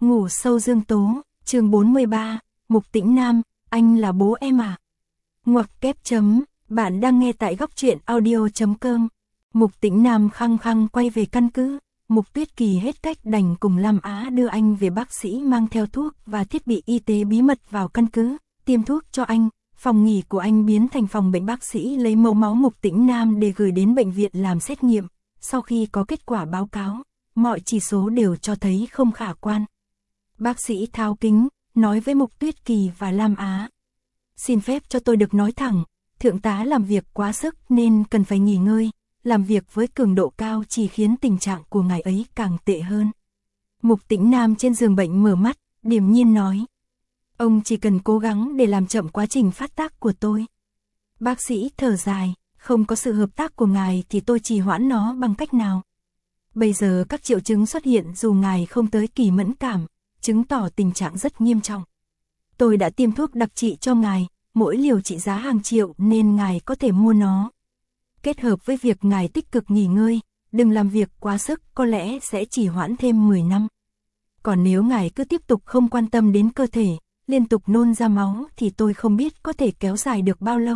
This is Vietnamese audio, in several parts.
Ngủ sâu Dương Tố, chương 43, Mục Tĩnh Nam, anh là bố em à? Ngoặc kép chấm, bạn đang nghe tại góc truyện audio.com. Mục Tĩnh Nam khăng khăng quay về căn cứ. Mục Tuyết Kỳ hết cách đành cùng Lam Á đưa anh về bác sĩ mang theo thuốc và thiết bị y tế bí mật vào căn cứ, tiêm thuốc cho anh. Phòng nghỉ của anh biến thành phòng bệnh, bác sĩ lấy mẫu máu Mục Tĩnh Nam để gửi đến bệnh viện làm xét nghiệm. Sau khi có kết quả báo cáo, mọi chỉ số đều cho thấy không khả quan. Bác sĩ tháo kính, nói với Mục Tuyết Kỳ và Lam Á. Xin phép cho tôi được nói thẳng, thượng tá làm việc quá sức nên cần phải nghỉ ngơi, làm việc với cường độ cao chỉ khiến tình trạng của ngài ấy càng tệ hơn. Mục Tĩnh Nam trên giường bệnh mở mắt, điềm nhiên nói. Ông chỉ cần cố gắng để làm chậm quá trình phát tác của tôi. Bác sĩ thở dài, không có sự hợp tác của ngài thì tôi trì hoãn nó bằng cách nào. Bây giờ các triệu chứng xuất hiện dù ngài không tới kỳ mẫn cảm, chứng tỏ tình trạng rất nghiêm trọng. Tôi đã tiêm thuốc đặc trị cho ngài, mỗi liều trị giá hàng triệu nên ngài có thể mua nó. Kết hợp với việc ngài tích cực nghỉ ngơi, đừng làm việc quá sức, có lẽ sẽ chỉ hoãn thêm 10 năm. Còn nếu ngài cứ tiếp tục không quan tâm đến cơ thể, liên tục nôn ra máu thì tôi không biết có thể kéo dài được bao lâu.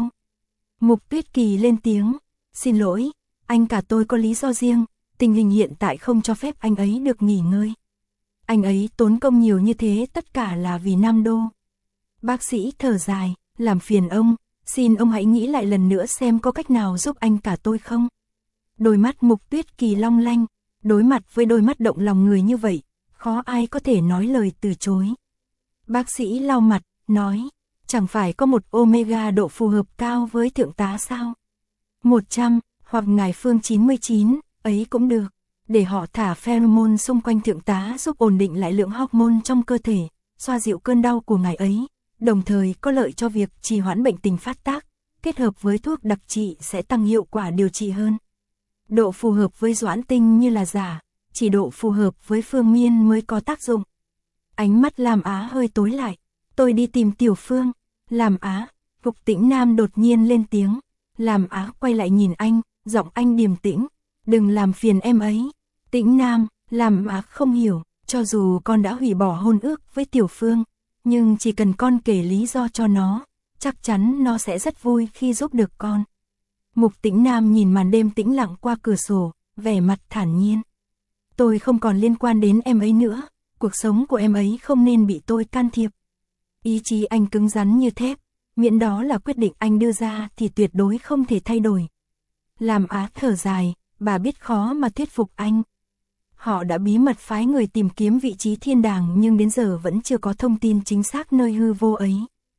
Mục Tuyết Kỳ lên tiếng, xin lỗi, anh cả tôi có lý do riêng, tình hình hiện tại không cho phép anh ấy được nghỉ ngơi. Anh ấy tốn công nhiều như thế tất cả là vì Nam Đô. Bác sĩ thở dài, làm phiền ông, xin ông hãy nghĩ lại lần nữa xem có cách nào giúp anh cả tôi không. Đôi mắt Mục Tuyết Kỳ long lanh, đối mặt với đôi mắt động lòng người như vậy, khó ai có thể nói lời từ chối. Bác sĩ lau mặt, nói, chẳng phải có một omega độ phù hợp cao với thượng tá sao? 100, hoặc ngài Phương 99, ấy cũng được, để họ thả pheromone xung quanh thượng tá giúp ổn định lại lượng hormone trong cơ thể, xoa dịu cơn đau của ngài ấy, đồng thời có lợi cho việc trì hoãn bệnh tình phát tác, kết hợp với thuốc đặc trị sẽ tăng hiệu quả điều trị hơn. Độ phù hợp với Doãn Tinh như là giả, chỉ độ phù hợp với Phương Miên mới có tác dụng. Ánh mắt Lam Á hơi tối lại, tôi đi tìm Tiểu Phương. Lam Á, Mục Tĩnh Nam đột nhiên lên tiếng. Lam Á quay lại nhìn anh, giọng anh điềm tĩnh, đừng làm phiền em ấy. Tĩnh Nam, Lam Á không hiểu, cho dù con đã hủy bỏ hôn ước với Tiểu Phương, nhưng chỉ cần con kể lý do cho nó, chắc chắn nó sẽ rất vui khi giúp được con. Mục Tĩnh Nam nhìn màn đêm tĩnh lặng qua cửa sổ, vẻ mặt thản nhiên. Tôi không còn liên quan đến em ấy nữa, cuộc sống của em ấy không nên bị tôi can thiệp. Ý chí anh cứng rắn như thép, miễn đó là quyết định anh đưa ra thì tuyệt đối không thể thay đổi. Lam Á thở dài, bà biết khó mà thuyết phục anh. Họ đã bí mật phái người tìm kiếm vị trí thiên đàng nhưng đến giờ vẫn chưa có thông tin chính xác nơi hư vô ấy.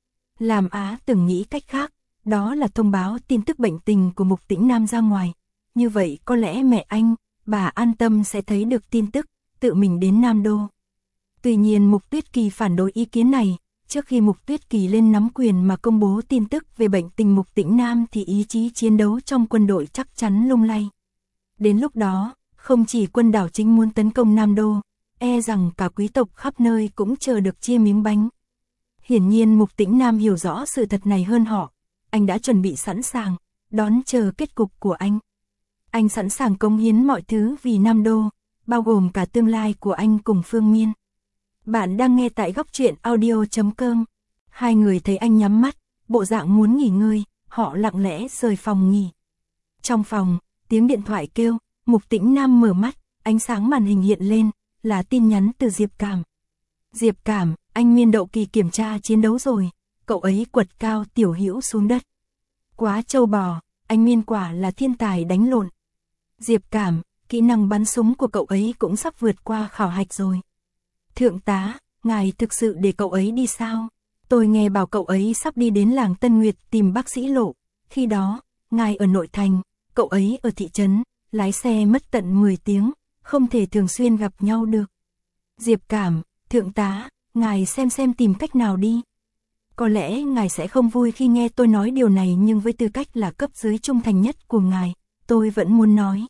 Lam Á từng nghĩ cách khác, đó là thông báo tin tức bệnh tình của Mục Tĩnh Nam ra ngoài. Như vậy có lẽ mẹ anh, bà an tâm sẽ thấy được tin tức, tự mình đến Nam Đô. Tuy nhiên Mục Tuyết Kỳ phản đối ý kiến này, trước khi Mục Tuyết Kỳ lên nắm quyền mà công bố tin tức về bệnh tình Mục Tĩnh Nam thì ý chí chiến đấu trong quân đội chắc chắn lung lay. Đến lúc đó, không chỉ quân đảo chính muốn tấn công Nam Đô, e rằng cả quý tộc khắp nơi cũng chờ được chia miếng bánh. Hiển nhiên Mục Tĩnh Nam hiểu rõ sự thật này hơn họ, anh đã chuẩn bị sẵn sàng, đón chờ kết cục của anh. Anh sẵn sàng cống hiến mọi thứ vì Nam Đô, bao gồm cả tương lai của anh cùng Phương Miên. Bạn đang nghe tại góc truyện audio.com. Hai người thấy anh nhắm mắt, bộ dạng muốn nghỉ ngơi, họ lặng lẽ rời phòng nghỉ. Trong phòng, tiếng điện thoại kêu, Mục Tĩnh Nam mở mắt, ánh sáng màn hình hiện lên, là tin nhắn từ Diệp Cảm. Diệp Cảm, anh Miên Đậu Kỳ kiểm tra chiến đấu rồi, cậu ấy quật cao Tiểu Hữu xuống đất. Quá trâu bò, anh Miên quả là thiên tài đánh lộn. Diệp Cảm, kỹ năng bắn súng của cậu ấy cũng sắp vượt qua khảo hạch rồi. Thượng tá, ngài thực sự để cậu ấy đi sao? Tôi nghe bảo cậu ấy sắp đi đến làng Tân Nguyệt tìm bác sĩ Lộ. Khi đó, ngài ở nội thành, cậu ấy ở thị trấn, lái xe mất tận 10 tiếng, không thể thường xuyên gặp nhau được. Diệp Cảm, thượng tá, ngài xem tìm cách nào đi. Có lẽ ngài sẽ không vui khi nghe tôi nói điều này nhưng với tư cách là cấp dưới trung thành nhất của ngài, tôi vẫn muốn nói.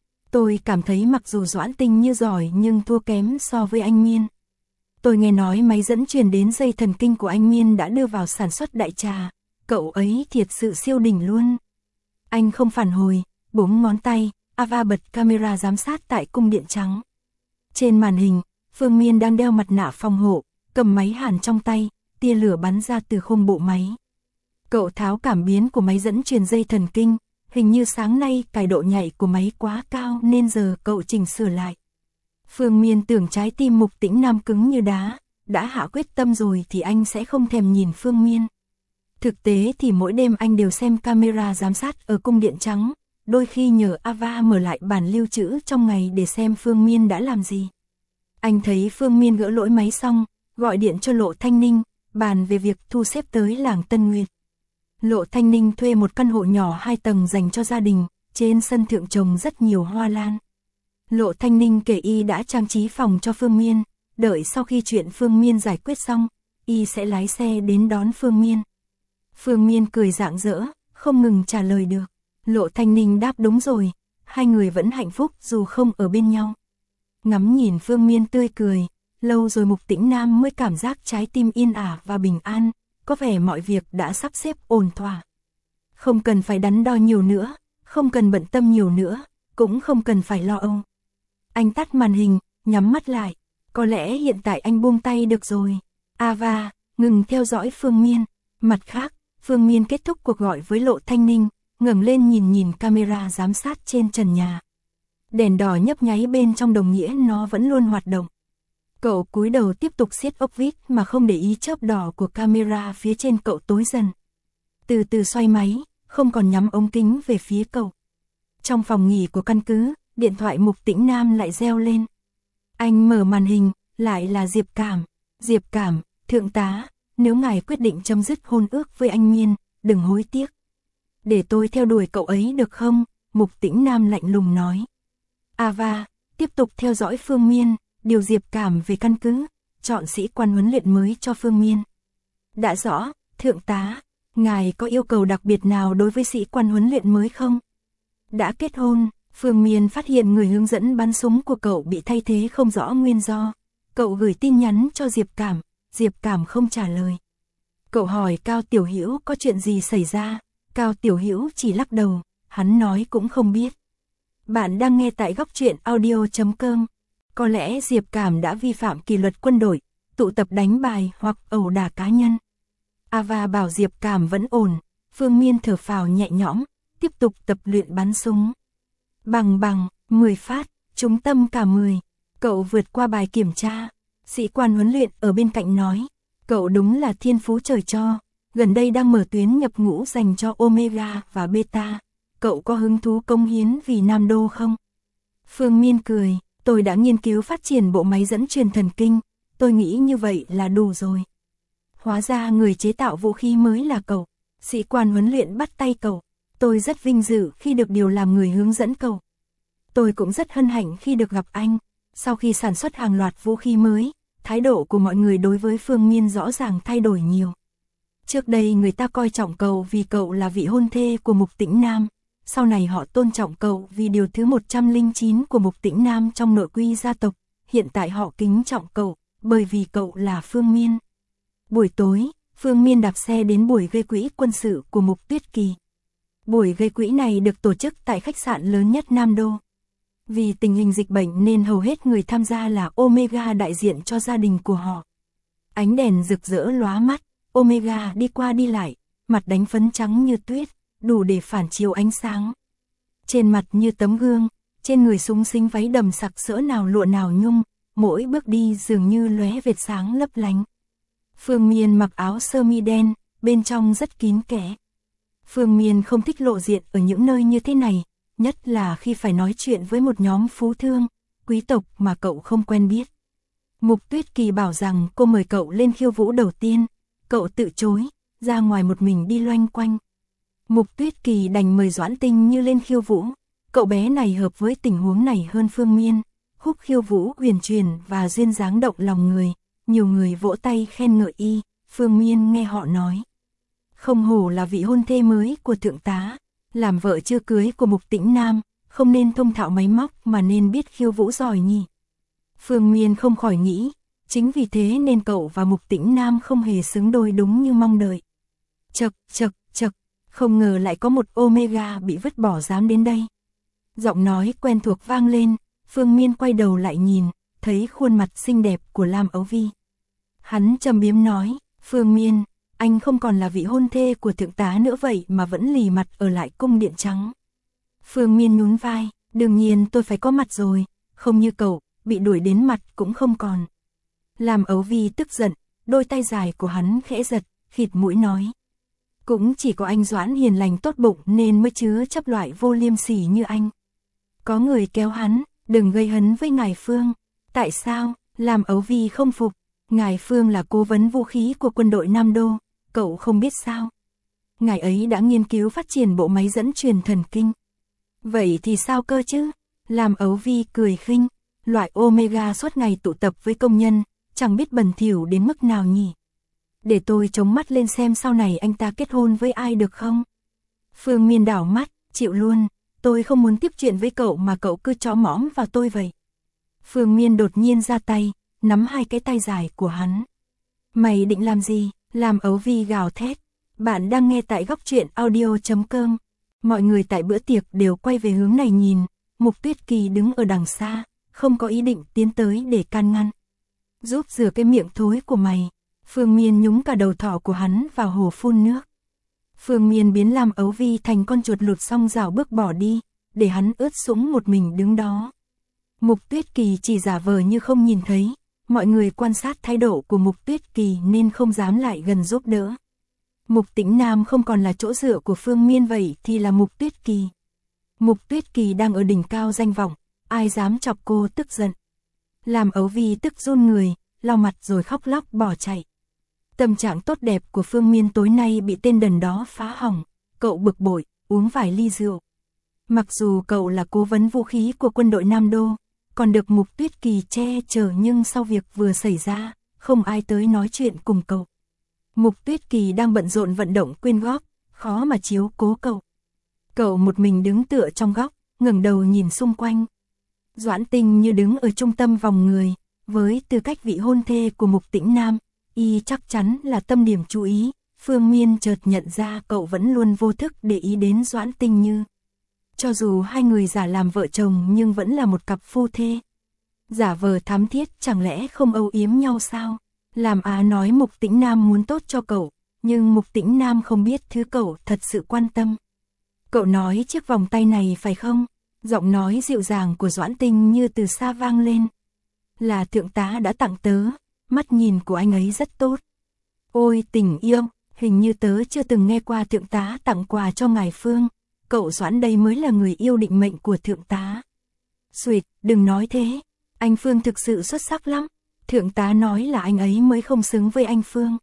Tôi cảm thấy mặc dù Doãn Tinh như giỏi nhưng thua kém so với anh Miên. Tôi nghe nói máy dẫn truyền đến dây thần kinh của anh Miên đã đưa vào sản xuất đại trà, cậu ấy thiệt sự siêu đỉnh luôn. Anh không phản hồi, búng ngón tay, Ava bật camera giám sát tại cung điện trắng. Trên màn hình, Phương Miên đang đeo mặt nạ phòng hộ, cầm máy hàn trong tay, tia lửa bắn ra từ khung bộ máy. Cậu tháo cảm biến của máy dẫn truyền dây thần kinh, hình như sáng nay cài độ nhạy của máy quá cao nên giờ cậu chỉnh sửa lại. Phương Miên tưởng trái tim Mục Tĩnh Nam cứng như đá, đã hạ quyết tâm rồi thì anh sẽ không thèm nhìn Phương Miên. Thực tế thì mỗi đêm anh đều xem camera giám sát ở cung điện trắng, đôi khi nhờ Ava mở lại bản lưu trữ trong ngày để xem Phương Miên đã làm gì. Anh thấy Phương Miên gỡ lỗi máy xong, gọi điện cho Lộ Thanh Ninh, bàn về việc thu xếp tới làng Tân Nguyệt. Lộ Thanh Ninh thuê một căn hộ nhỏ 2 tầng dành cho gia đình, trên sân thượng trồng rất nhiều hoa lan. Lộ Thanh Ninh kể y đã trang trí phòng cho Phương Miên, đợi sau khi chuyện Phương Miên giải quyết xong, y sẽ lái xe đến đón Phương Miên. Phương Miên cười rạng rỡ, không ngừng trả lời được. Lộ Thanh Ninh đáp đúng rồi, hai người vẫn hạnh phúc dù không ở bên nhau. Ngắm nhìn Phương Miên tươi cười, lâu rồi Mục Tĩnh Nam mới cảm giác trái tim yên ả và bình an, có vẻ mọi việc đã sắp xếp ổn thỏa. Không cần phải đắn đo nhiều nữa, không cần bận tâm nhiều nữa, cũng không cần phải lo âu. Anh tắt màn hình, nhắm mắt lại, có lẽ hiện tại anh buông tay được rồi. Ava, ngừng theo dõi Phương Miên. Mặt khác, Phương Miên kết thúc cuộc gọi với Lộ Thanh Ninh, ngẩng lên nhìn camera giám sát trên trần nhà. Đèn đỏ nhấp nháy bên trong đồng nghĩa nó vẫn luôn hoạt động. Cậu cúi đầu tiếp tục siết ốc vít mà không để ý chớp đỏ của camera phía trên cậu tối dần. Từ từ xoay máy, không còn nhắm ống kính về phía cậu. Trong phòng nghỉ của căn cứ, điện thoại Mục Tĩnh Nam lại reo lên. Anh mở màn hình, lại là Diệp Cảm. Diệp Cảm, thượng tá, nếu ngài quyết định chấm dứt hôn ước với anh Miên, đừng hối tiếc. Để tôi theo đuổi cậu ấy được không? Mục Tĩnh Nam lạnh lùng nói. Ava, tiếp tục theo dõi Phương Miên, điều Diệp Cảm về căn cứ, chọn sĩ quan huấn luyện mới cho Phương Miên. Đã rõ, thượng tá, ngài có yêu cầu đặc biệt nào đối với sĩ quan huấn luyện mới không? Đã kết hôn, Phương Miên phát hiện người hướng dẫn bắn súng của cậu bị thay thế không rõ nguyên do. Cậu gửi tin nhắn cho Diệp Cảm không trả lời. Cậu hỏi Cao Tiểu Hữu có chuyện gì xảy ra, Cao Tiểu Hữu chỉ lắc đầu, hắn nói cũng không biết. Bạn đang nghe tại góc truyện audio.com. Có lẽ Diệp Cảm đã vi phạm kỷ luật quân đội, tụ tập đánh bài hoặc ẩu đả cá nhân. Ava bảo Diệp Cảm vẫn ổn, Phương Miên thở phào nhẹ nhõm, tiếp tục tập luyện bắn súng. Bằng 10 phát, trúng tâm cả 10. Cậu vượt qua bài kiểm tra. Sĩ quan huấn luyện ở bên cạnh nói, cậu đúng là thiên phú trời cho, gần đây đang mở tuyến nhập ngũ dành cho Omega và Beta. Cậu có hứng thú cống hiến vì Nam Đô không? Phương Miên cười, tôi đã nghiên cứu phát triển bộ máy dẫn truyền thần kinh, tôi nghĩ như vậy là đủ rồi. Hóa ra người chế tạo vũ khí mới là cậu. Sĩ quan huấn luyện bắt tay cậu, tôi rất vinh dự khi được điều làm người hướng dẫn cậu. Tôi cũng rất hân hạnh khi được gặp anh. Sau khi sản xuất hàng loạt vũ khí mới, thái độ của mọi người đối với Phương Miên rõ ràng thay đổi nhiều. Trước đây người ta coi trọng cậu vì cậu là vị hôn thê của Mục Tĩnh Nam, sau này họ tôn trọng cậu vì điều thứ 109 của Mục Tĩnh Nam trong nội quy gia tộc, hiện tại họ kính trọng cậu, bởi vì cậu là Phương Miên. Buổi tối, Phương Miên đạp xe đến buổi gây quỹ quân sự của Mục Tuyết Kỳ. Buổi gây quỹ này được tổ chức tại khách sạn lớn nhất Nam Đô. Vì tình hình dịch bệnh nên hầu hết người tham gia là Omega đại diện cho gia đình của họ. Ánh đèn rực rỡ lóa mắt, Omega đi qua đi lại, mặt đánh phấn trắng như tuyết, đủ để phản chiếu ánh sáng. Trên mặt như tấm gương, trên người súng xính váy đầm sặc sỡ nào lụa nào nhung, mỗi bước đi dường như lóe vệt sáng lấp lánh. Phương Miên mặc áo sơ mi đen, bên trong rất kín kẽ. Phương Miên không thích lộ diện ở những nơi như thế này, nhất là khi phải nói chuyện với một nhóm phú thương, quý tộc mà cậu không quen biết. Mục Tuyết Kỳ bảo rằng cô mời cậu lên khiêu vũ đầu tiên, cậu từ chối, ra ngoài một mình đi loanh quanh. Mục Tuyết Kỳ đành mời Doãn Tinh Như lên khiêu vũ, cậu bé này hợp với tình huống này hơn Phương Miên, khúc khiêu vũ huyền truyền và duyên dáng động lòng người, nhiều người vỗ tay khen ngợi y, Phương Miên nghe họ nói. Không hổ là vị hôn thê mới của thượng tá, làm vợ chưa cưới của Mục Tĩnh Nam, không nên thông thạo máy móc mà nên biết khiêu vũ giỏi nhỉ. Phương Miên không khỏi nghĩ, chính vì thế nên cậu và Mục Tĩnh Nam không hề xứng đôi đúng như mong đợi. Chậc, không ngờ lại có một Omega bị vứt bỏ dám đến đây. Giọng nói quen thuộc vang lên, Phương Miên quay đầu lại nhìn, thấy khuôn mặt xinh đẹp của Lam Ấu Vi. Hắn châm biếm nói, Phương Miên, anh không còn là vị hôn thê của thượng tá nữa vậy mà vẫn lì mặt ở lại cung điện trắng. Phương Miên nhún vai, đương nhiên tôi phải có mặt rồi, không như cậu, bị đuổi đến mặt cũng không còn. Lam Ấu Vi tức giận, đôi tay dài của hắn khẽ giật, khịt mũi nói. Cũng chỉ có anh Doãn hiền lành tốt bụng nên mới chứa chấp loại vô liêm sỉ như anh. Có người kéo hắn, đừng gây hấn với ngài Phương. Tại sao? Lam Ấu Vi không phục. Ngài Phương là cố vấn vũ khí của quân đội Nam Đô, cậu không biết sao? Ngài ấy đã nghiên cứu phát triển bộ máy dẫn truyền thần kinh. Vậy thì sao cơ chứ? Lam Ấu Vi cười khinh, loại Omega suốt ngày tụ tập với công nhân, chẳng biết bẩn thỉu đến mức nào nhỉ? Để tôi chống mắt lên xem sau này anh ta kết hôn với ai được không? Phương Miên đảo mắt, chịu luôn, tôi không muốn tiếp chuyện với cậu mà cậu cứ chó mõm vào tôi vậy. Phương Miên đột nhiên ra tay, nắm hai cái tay dài của hắn. Mày định làm gì? Lam Ấu Vi gào thét. Bạn đang nghe tại góc truyện audio.com. Mọi người tại bữa tiệc đều quay về hướng này nhìn, Mục Tuyết Kỳ đứng ở đằng xa, không có ý định tiến tới để can ngăn. Giúp rửa cái miệng thối của mày. Phương Miên nhúng cả đầu thỏ của hắn vào hồ phun nước. Phương Miên biến Lam Ấu Vi thành con chuột lụt xong rảo bước bỏ đi, để hắn ướt sũng một mình đứng đó. Mục Tuyết Kỳ chỉ giả vờ như không nhìn thấy, mọi người quan sát thái độ của Mục Tuyết Kỳ nên không dám lại gần giúp đỡ. Mục Tĩnh Nam không còn là chỗ dựa của Phương Miên vậy thì là Mục Tuyết Kỳ. Mục Tuyết Kỳ đang ở đỉnh cao danh vọng, ai dám chọc cô tức giận. Lam Ấu Vi tức run người, lau mặt rồi khóc lóc bỏ chạy. Tâm trạng tốt đẹp của Phương Miên tối nay bị tên đần đó phá hỏng, cậu bực bội, uống vài ly rượu. Mặc dù cậu là cố vấn vũ khí của quân đội Nam Đô, còn được Mục Tuyết Kỳ che chở nhưng sau việc vừa xảy ra, không ai tới nói chuyện cùng cậu. Mục Tuyết Kỳ đang bận rộn vận động quyên góp, khó mà chiếu cố cậu. Cậu một mình đứng tựa trong góc, ngẩng đầu nhìn xung quanh. Doãn Tinh như đứng ở trung tâm vòng người, với tư cách vị hôn thê của Mục Tĩnh Nam, y chắc chắn là tâm điểm chú ý. Phương Miên chợt nhận ra cậu vẫn luôn vô thức để ý đến Doãn Tinh Như. Cho dù hai người giả làm vợ chồng nhưng vẫn là một cặp phu thê. Giả vờ thắm thiết chẳng lẽ không âu yếm nhau sao? Làm Á nói Mục Tĩnh Nam muốn tốt cho cậu, nhưng Mục Tĩnh Nam không biết thứ cậu thật sự quan tâm. Cậu nói chiếc vòng tay này phải không? Giọng nói dịu dàng của Doãn Tinh Như từ xa vang lên. Là thượng tá đã tặng tớ, mắt nhìn của anh ấy rất tốt. Ôi tình yêu, hình như tớ chưa từng nghe qua thượng tá tặng quà cho ngài Phương. Cậu Doãn đây mới là người yêu định mệnh của thượng tá. Xuyệt, đừng nói thế, anh Phương thực sự xuất sắc lắm. Thượng tá nói là anh ấy mới không xứng với anh Phương.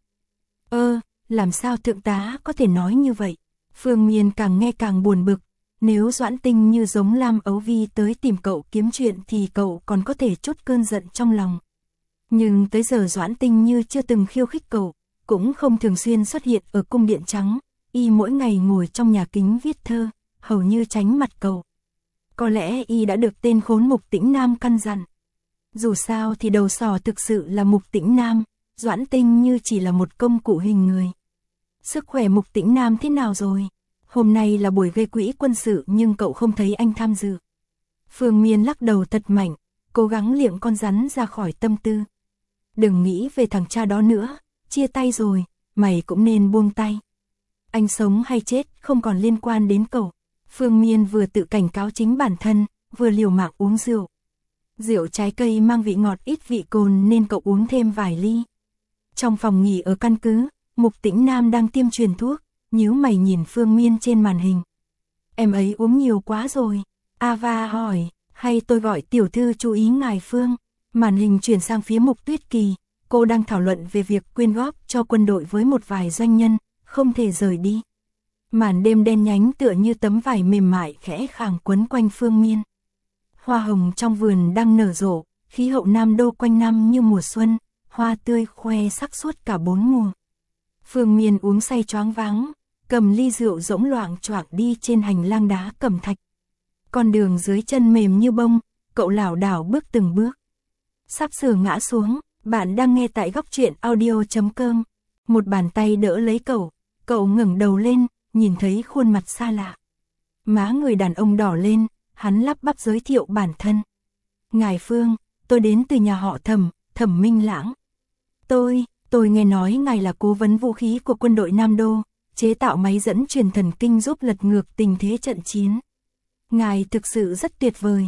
Làm sao thượng tá có thể nói như vậy? Phương Miên càng nghe càng buồn bực. Nếu Doãn Tinh Như giống Lam Ấu Vi tới tìm cậu kiếm chuyện thì cậu còn có thể trút cơn giận trong lòng. Nhưng tới giờ Doãn Tinh Như chưa từng khiêu khích cậu, cũng không thường xuyên xuất hiện ở cung điện trắng, y mỗi ngày ngồi trong nhà kính viết thơ, hầu như tránh mặt cậu. Có lẽ y đã được tên khốn Mục Tĩnh Nam căn dặn. Dù sao thì đầu sỏ thực sự là Mục Tĩnh Nam, Doãn Tinh Như chỉ là một công cụ hình người. Sức khỏe Mục Tĩnh Nam thế nào rồi? Hôm nay là buổi gây quỹ quân sự nhưng cậu không thấy anh tham dự. Phương Miên lắc đầu thật mạnh, cố gắng liệng con rắn ra khỏi tâm tư. Đừng nghĩ về thằng cha đó nữa, chia tay rồi, mày cũng nên buông tay. Anh sống hay chết không còn liên quan đến cậu. Phương Miên vừa tự cảnh cáo chính bản thân, vừa liều mạng uống rượu. Rượu trái cây mang vị ngọt ít vị cồn nên cậu uống thêm vài ly. Trong phòng nghỉ ở căn cứ, Mục Tĩnh Nam đang tiêm truyền thuốc, nhíu mày nhìn Phương Miên trên màn hình. Em ấy uống nhiều quá rồi. Ava hỏi, hay tôi gọi tiểu thư chú ý ngài Phương. Màn hình chuyển sang phía Mục Tuyết Kỳ, cô đang thảo luận về việc quyên góp cho quân đội với một vài doanh nhân, không thể rời đi. Màn đêm đen nhánh tựa như tấm vải mềm mại khẽ khàng quấn quanh Phương Miên. Hoa hồng trong vườn đang nở rộ, khí hậu Nam Đô quanh năm như mùa xuân, hoa tươi khoe sắc suốt cả bốn mùa. Phương Miên uống say choáng váng, cầm ly rượu rỗng loạng choạng đi trên hành lang đá cẩm thạch. Con đường dưới chân mềm như bông, cậu lảo đảo bước từng bước. Sắp sửa ngã xuống, bạn đang nghe tại góc truyện audio.com. Một bàn tay đỡ lấy cậu ngẩng đầu lên, nhìn thấy khuôn mặt xa lạ. Má người đàn ông đỏ lên, hắn lắp bắp giới thiệu bản thân. Ngài Phương, tôi đến từ nhà họ Thẩm, Thẩm Minh Lãng. Tôi nghe nói ngài là cố vấn vũ khí của quân đội Nam Đô, chế tạo máy dẫn truyền thần kinh giúp lật ngược tình thế trận chiến. Ngài thực sự rất tuyệt vời.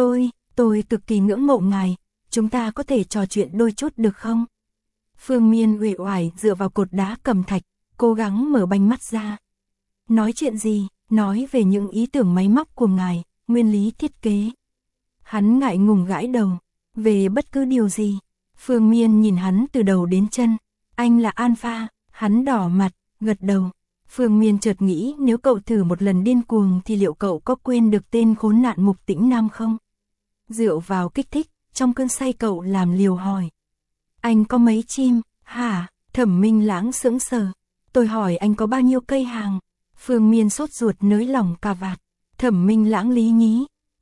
Tôi cực kỳ ngưỡng mộ ngài, chúng ta có thể trò chuyện đôi chút được không? Phương Miên uể oải dựa vào cột đá cẩm thạch, cố gắng mở banh mắt ra. Nói chuyện gì? Nói về những ý tưởng máy móc của ngài, nguyên lý thiết kế. Hắn ngại ngùng gãi đầu. Về bất cứ điều gì. Phương Miên nhìn hắn từ đầu đến chân. Anh là Alpha. Hắn đỏ mặt, gật đầu. Phương Miên chợt nghĩ nếu cậu thử một lần điên cuồng thì liệu cậu có quên được tên khốn nạn Mục Tĩnh Nam không? Rượu vào kích thích, trong cơn say cậu làm liều hỏi. Anh có mấy chim? Hả? Thẩm Minh Lãng sững sờ. Tôi hỏi anh có bao nhiêu cây hàng? Phương Miên sốt ruột nới lỏng cà vạt. Thẩm Minh Lãng lý nhí.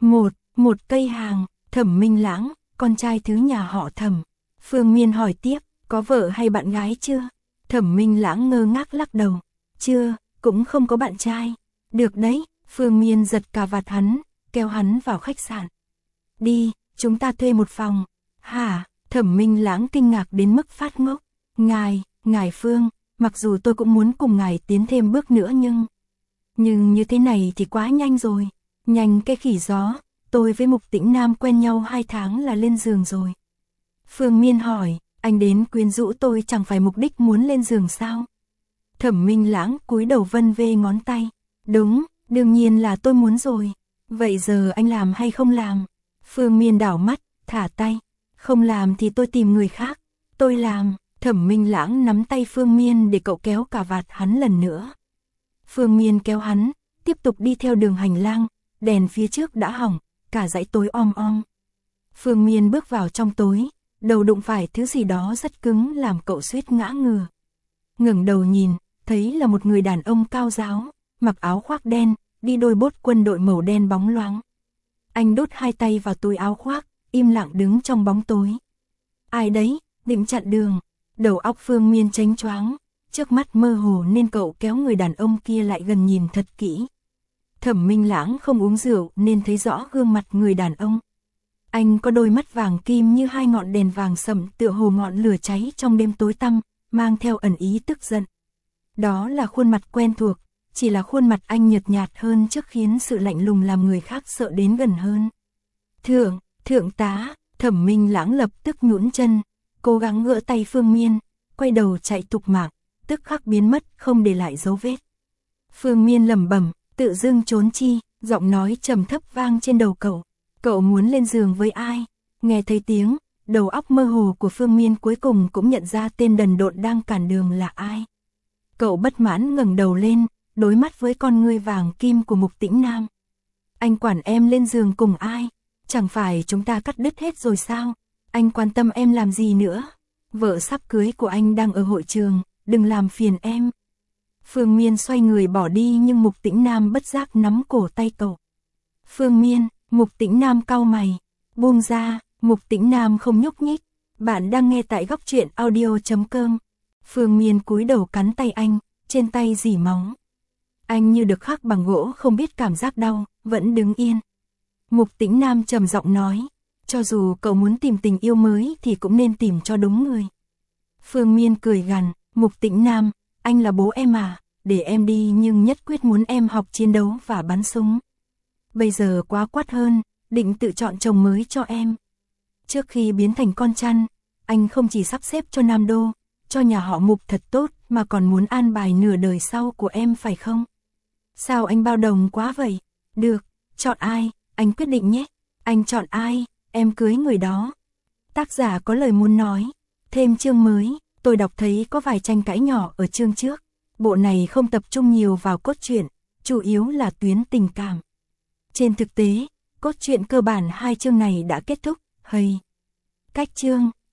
Một cây hàng. Thẩm Minh Lãng, con trai thứ nhà họ Thẩm. Phương Miên hỏi tiếp, có vợ hay bạn gái chưa? Thẩm Minh Lãng ngơ ngác lắc đầu. Chưa, cũng không có bạn trai. Được đấy, Phương Miên giật cà vạt hắn, kéo hắn vào khách sạn. Đi, chúng ta thuê một phòng. Hả? Thẩm Minh Lãng kinh ngạc đến mức phát ngốc. Ngài Phương, mặc dù tôi cũng muốn cùng ngài tiến thêm bước nữa nhưng như thế này thì quá nhanh rồi. Nhanh cái khỉ gió, tôi với Mục Tĩnh Nam quen nhau 2 tháng là lên giường rồi. Phương Miên hỏi, anh đến quyến rũ tôi chẳng phải mục đích muốn lên giường sao? Thẩm Minh Lãng cúi đầu vân vê ngón tay. Đúng, đương nhiên là tôi muốn rồi. Vậy giờ anh làm hay không làm? Phương Miên đảo mắt, thả tay. Không làm thì tôi tìm người khác. Tôi làm. Thẩm Minh Lãng nắm tay Phương Miên để cậu kéo cà vạt hắn lần nữa. Phương Miên kéo hắn, tiếp tục đi theo đường hành lang, đèn phía trước đã hỏng, cả dãy tối om om. Phương Miên bước vào trong tối, đầu đụng phải thứ gì đó rất cứng làm cậu suýt ngã ngửa. Ngẩng đầu nhìn, thấy là một người đàn ông cao ráo, mặc áo khoác đen, đi đôi bốt quân đội màu đen bóng loáng. Anh đút 2 tay vào túi áo khoác, im lặng đứng trong bóng tối. Ai đấy, định chặn đường. Đầu óc Phương Miên chánh choáng, trước mắt mơ hồ nên cậu kéo người đàn ông kia lại gần nhìn thật kỹ. Thẩm Minh Lãng không uống rượu nên thấy rõ gương mặt người đàn ông. Anh có đôi mắt vàng kim như 2 ngọn đèn vàng sẫm tựa hồ ngọn lửa cháy trong đêm tối tăm, mang theo ẩn ý tức giận. Đó là khuôn mặt quen thuộc, chỉ là khuôn mặt anh nhợt nhạt hơn trước khiến sự lạnh lùng làm người khác sợ đến gần hơn. Thượng tá, Thẩm Minh Lãng lập tức nhũn chân, cố gắng gỡ tay Phương Miên, quay đầu chạy thục mạng, tức khắc biến mất không để lại dấu vết. Phương Miên lẩm bẩm, tự dưng trốn chi, giọng nói trầm thấp vang trên đầu cậu. Cậu muốn lên giường với ai? Nghe thấy tiếng, đầu óc mơ hồ của Phương Miên cuối cùng cũng nhận ra tên đần độn đang cản đường là ai. Cậu bất mãn ngẩng đầu lên, đối mắt với con ngươi vàng kim của Mục Tĩnh Nam. Anh quản em lên giường cùng ai? Chẳng phải chúng ta cắt đứt hết rồi sao? Anh quan tâm em làm gì nữa? Vợ sắp cưới của anh đang ở hội trường, đừng làm phiền em. Phương Miên xoay người bỏ đi nhưng Mục Tĩnh Nam bất giác nắm cổ tay cậu. Phương Miên, Mục Tĩnh Nam cau mày. Buông ra, Mục Tĩnh Nam không nhúc nhích. Bạn đang nghe tại góc truyện audio.com. Phương Miên cúi đầu cắn tay anh, trên tay rỉ máu. Anh như được khắc bằng gỗ không biết cảm giác đau, vẫn đứng yên. Mục Tĩnh Nam trầm giọng nói, cho dù cậu muốn tìm tình yêu mới thì cũng nên tìm cho đúng người. Phương Miên cười gằn, Mục Tĩnh Nam, anh là bố em à, để em đi nhưng nhất quyết muốn em học chiến đấu và bắn súng. Bây giờ quá quát hơn, định tự chọn chồng mới cho em. Trước khi biến thành con chăn, anh không chỉ sắp xếp cho Nam Đô, cho nhà họ Mục thật tốt mà còn muốn an bài nửa đời sau của em phải không? Sao anh bao đồng quá vậy? Được, chọn ai, anh quyết định nhé. Anh chọn ai, em cưới người đó. Tác giả có lời muốn nói. Thêm chương mới, tôi đọc thấy có vài tranh cãi nhỏ ở chương trước. Bộ này không tập trung nhiều vào cốt truyện, chủ yếu là tuyến tình cảm. Trên thực tế, cốt truyện cơ bản 2 chương này đã kết thúc, hay. Cách chương